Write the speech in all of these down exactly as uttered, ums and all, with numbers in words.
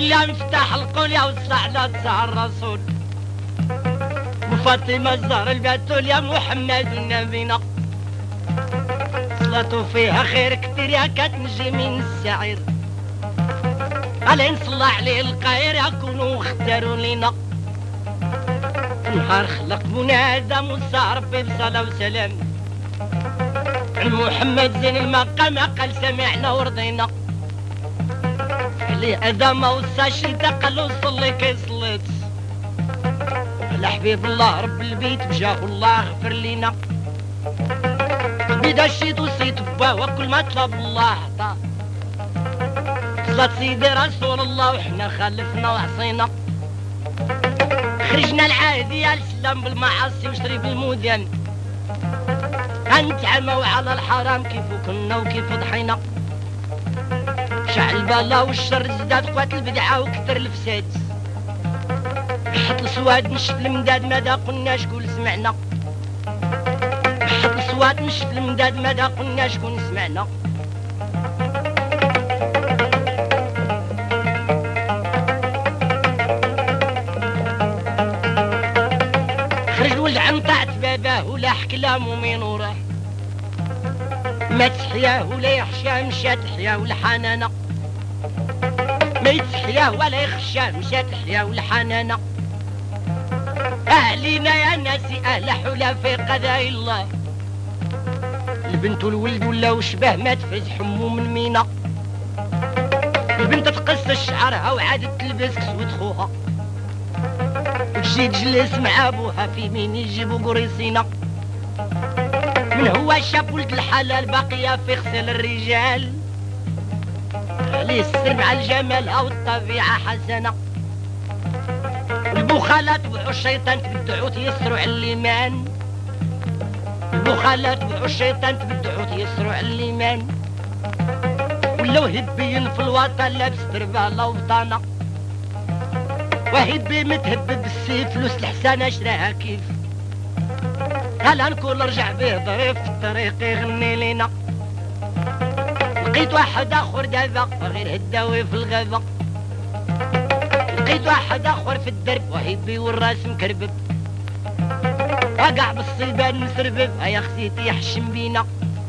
يا مفتاح القول يا وسع على ساعة الرسول وفاطمة الزهر البتول يا محمد نبينا صلاته فيها خير كتير يا كتنجي من السعير علي نصلى عليه القاير يكونوا اختاروا لينا نهار خلق بنا آدم وسع ربي بصلاة وسلام عن محمد زين المقام قال سمعنا ورضينا عليه آدم وسع شيتا قال له صلي كي صليت على حبيب الله رب البيت بجاه الله غفر لينا بدا شيت وصيت باه وكل ما طلب الله عطاه صلاة سيدي رسول الله وحنا خلفنا وعصينا خرجنا العادي السلام بالمعاصي وشري بالمدن هنتعموا على الحرام كيف كنا وكيف ضحينا شعل البلا والشر زداد قوات البدعة وكثر الفساد حط السواد نشف المداد ماذا قلنا شكون سمعنا حط السواد نشف المداد ماذا قلنا شكون سمعنا خرج الولد عن طاعة باباه ولا كلامه من وراه ما تحياه ولا يخشاه مشات حياه والحنانة ما يتحياه ولا يخشاه مشات حياه والحنانة أهلنا يا ناسي أهل حلا في قضاء الله البنت والولد ولا وشبه ما تفز حمو من مينا البنت تقص شعرها وعادت تلبس كسوة خوها وتجي تجلس مع ابوها في مين يجيبوا قريصينا من هو شاف ولد الحلال باقية في غسل الرجال عليه السر مع الجمال والطبيعة حسنة البخالات وعو الشيطان تبدعوا تيسروا على الإيمان البخالات وعو الشيطان تبدعوا تيسروا على الإيمان ولاو هبيين في الوطن لابس دربالة وبطانة وهبي متهبب بالسيف فلوس الحسانة شراها كيف هلا نكون رجع به ضريف في الطريق يغني لينا لقيت واحد اخر دابا غير هداوي في الغابة لقيت واحد اخر في الدرب وهبي والراس مكربب وقع بالصيبان مسربب هيا خسيتي يحشم بينا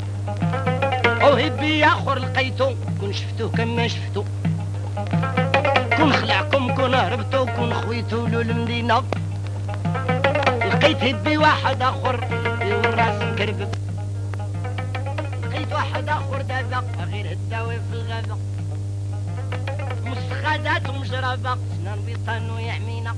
وهبي اخر لقيتو كون شفتو كما شفتو كون خلعكم كون هربتو كون خويتو له المدينة لقيت هبي واحد اخر هبي والراس مكربب لقيت واحد اخر دابا غير هداوي في الغابة مسخادات ومجربة سنان بيطان ويعمينا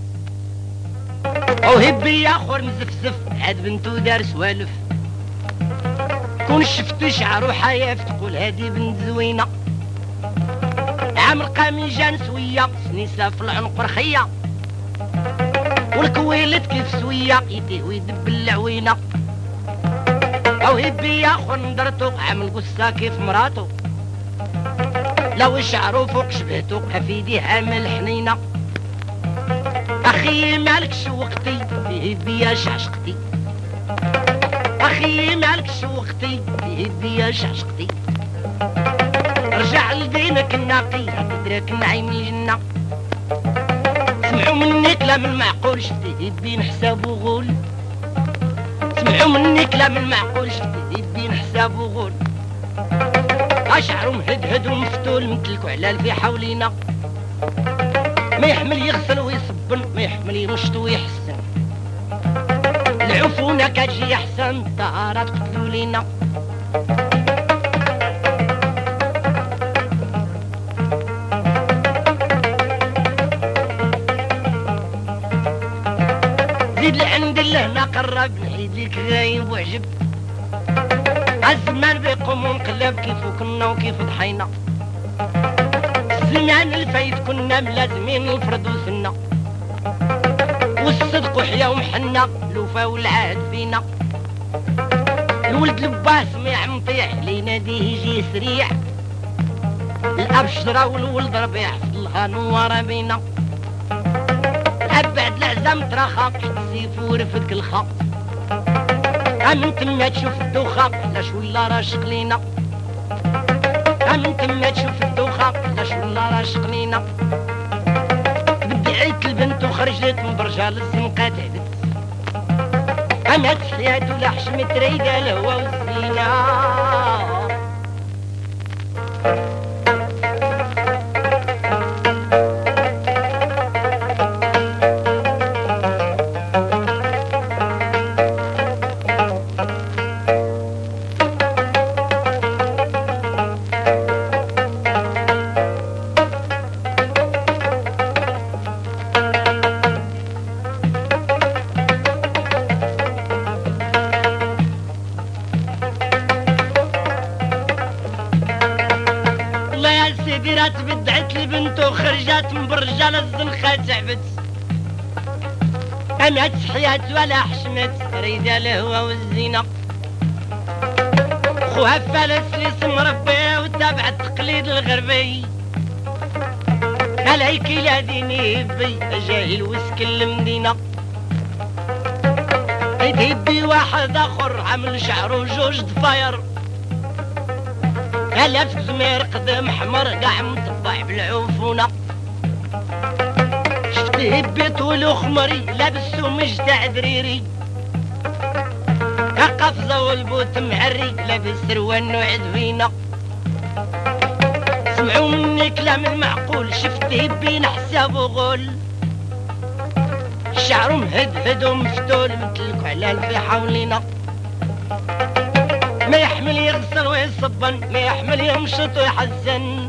وهبي اخر مزفزف عاد بنتو دار سوالف كون شفتو شعرو حياف تقول هادي بنت زوينة عامل قاميجان سوية سنيسة في العنق رخية والكويلت كيف سوية يديه ويدب العوينة او هبي ياخو ندرتو عامل قصة كيف مراتو لو شعرو فوق شبهتو افيدي عامل حنينة اخي مالك شوقتي في هبي يا شعشقتي اخي مالك شوقتي في هبي يا شعشقتي رجع لدينك النقي تدرك نعيم الجنة سمعوا مني كلام المعقول شفتي هبي نحسابو غول سمعوا مني كلام المعقول شفتي هبي نحسابو غول اشعرو مهدهد ومفتول مثلكو علال في حولينا ما يحمل يغسل ويصبن ما يحمل يمشط ويحسن العفونة كتجي احسن الطهارات قتلوا لينا زيد لعند الله ما قرب نحيد ليك غايب وعجب الزمان بيقوم ونقلب كيف كنا وكيف ضحينا الزمان الفايت كنا ملازمين الفرد وسنا والصدق وحيا ومحنا الوفا والعهد فينا الولد لباه سميع مطيع لينا ديه يجي سريع الاب شجرة والولد ربيع في الله نوار بينا الاب بعد العزام ترخى السيف ورفدك الخط من تما تشوف الدوخة علاش ولا راشق لينا من تما تشوف الدوخة علاش ولا راشق لينا دعيت البنت وخرجت من برجها للزنقة تعبت أما تحيات ولا حشمت ريدة الهوى والزينة. سيدي تبدعت البنت وخرجت من برجال الزنخة تعبت أما تحيات ولا حشمت ريدة الهوى والزينة. خوها فالس لي اسم ربي وتابع التقليد الغربي عليكي لا ديني بي جاهل وسكن المدينة. يدي واحد اخر عمل شعره جوج ضفاير هلا في زمير قدم حمر قاع مطبع بالعفونة. شفته بيت ولو خمري لابسو مجدع دريري قفزة والبوت معري لابس سروال نوع دفينة. سمعوا مني كلام المعقول شفته بين حساب وغول شعره مهدهد ومفتول مثلك على الفيحة ولينا. ما يحمل يغسل ويصبن ما يحمل يمشط ويحزن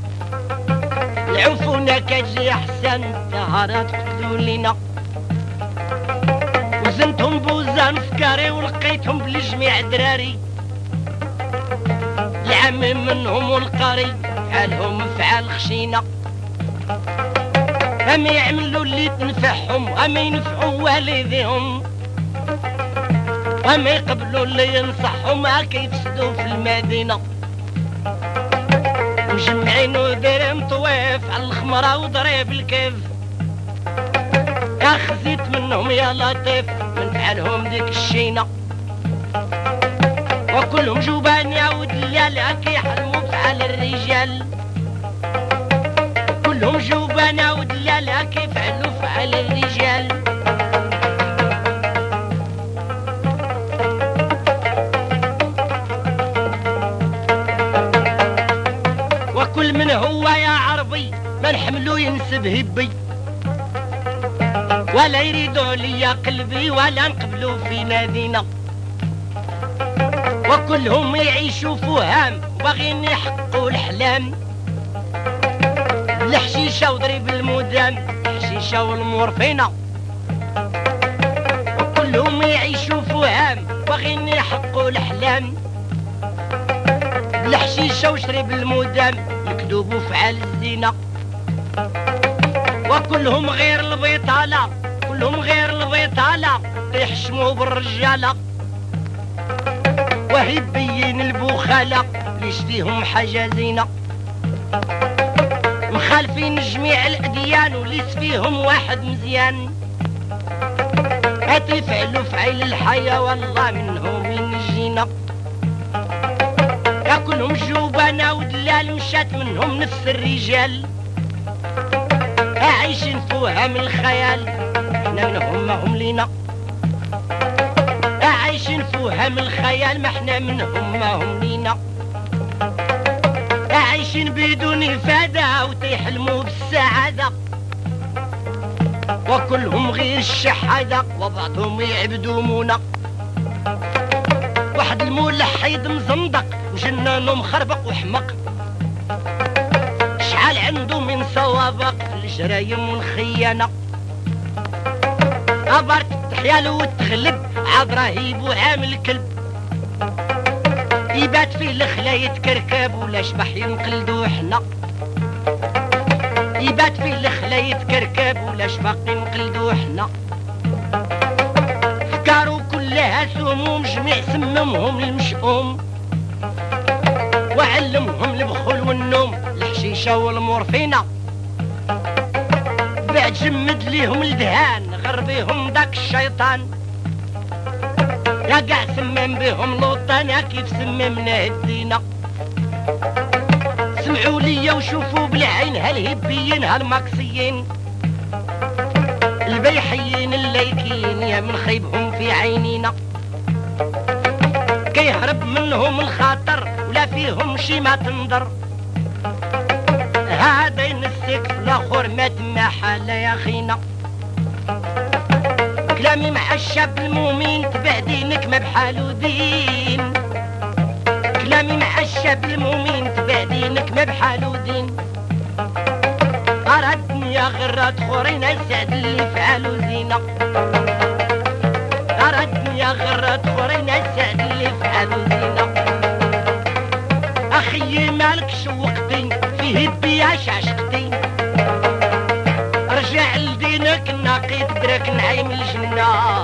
العفونة كتجي احسن طهارات قتلوا لينا. وزنتهم بوزان فكاري ولقيتهم بالجميع دراري العمي منهم والقاري فعالهم فعال خشينة. اما يعملوا اللي تنفعهم اما ينفعوا والديهم وما يقبلوا اللي ينصحهم هاكا يفسدوا في المدينة. مجمعين ودايرين طواف على الخمرة وضريب الكيف يا خزيت منهم يا لطيف من فعلهم ديك الشينة. وكلهم جوبان يا ودلال هاكا يحلموا بفعل الرجال كلهم جوبان يا ودلال هاكا يفعلوا فعل الرجال. كل من هو يا عربي ما نحملو ينسب هبي ولا يريدوا لي قلبي ولا نقبلوا في نادينا. وكلهم يعيشوا فهام وباغيين يحققوا الحلام بالحشيشه وضريب المدام الحشيشه والمورفينه. وكلهم يعيشوا فهام وباغيين يحققوا الحلام بالحشيشه وشرب المدام مكذوب وفعل الزينة. وكلهم غير البيطالة كلهم غير البيطالة يحشموا بالرجالة وهي بين البخالة ليش فيهم حاجة زينة. مخالفين جميع الأديان وليس فيهم واحد مزيان هاتي فعلوا فعل الحياة والله منهم ينجينا. كلهم جوبانا ودلال مشات منهم نفس الرجال عايشين فوهام الخيال احنا منهم ما هم لينا. عايشين فوهام الخيال ما احنا منهم ما هم لينا. عايشين بدون إفادة وتيحلموا بالسعادة وكلهم غير الشحادة وبعضهم يعبدوا منى. واحد الملحد مزندق وجنانه مخربق وحمق شحال عنده من سوابق في الجرايم والخيانة. عبرت التحيال وتغلب عاد رهيب وعامل كلب يبات فيه الخلاية كركاب ولا شبح ينقلدو حنا يبات فيه الخلاية كركاب ولا شبح ينقلدو حنا. فكارو كلها سموم جميع سممهم المشؤوم وعلمهم البخل والنوم الحشيشة والمورفينة. بعد جمد ليهم الدهان غربيهم داك الشيطان يا قاع سمم بهم لوطان يا كيف سممنا الدينا. سمعوا لي وشوفوا بالعين هالهبيين هالماكسيين البيحيين الليكين يا من خيبهم في عينينا كيهرب منهم الخاطر ولا فيهم شي ما تنظر هذا ينسيك في الاخر ما تما حالة يا خينا كلامي مع الشاب المؤمن تبع دينك ما بحالو دين كلامي مع الشاب المؤمن تبع دينك ما بحالو دين أرى الدنيا غرات خورين السعد اللي فعلو زينة أرى الدنيا غرات خورين السعد اللي فعلو زينة أخي مالك شوقتي فيه بياش عشقتي رجع لدينك النقي تدرك نعيم الجنة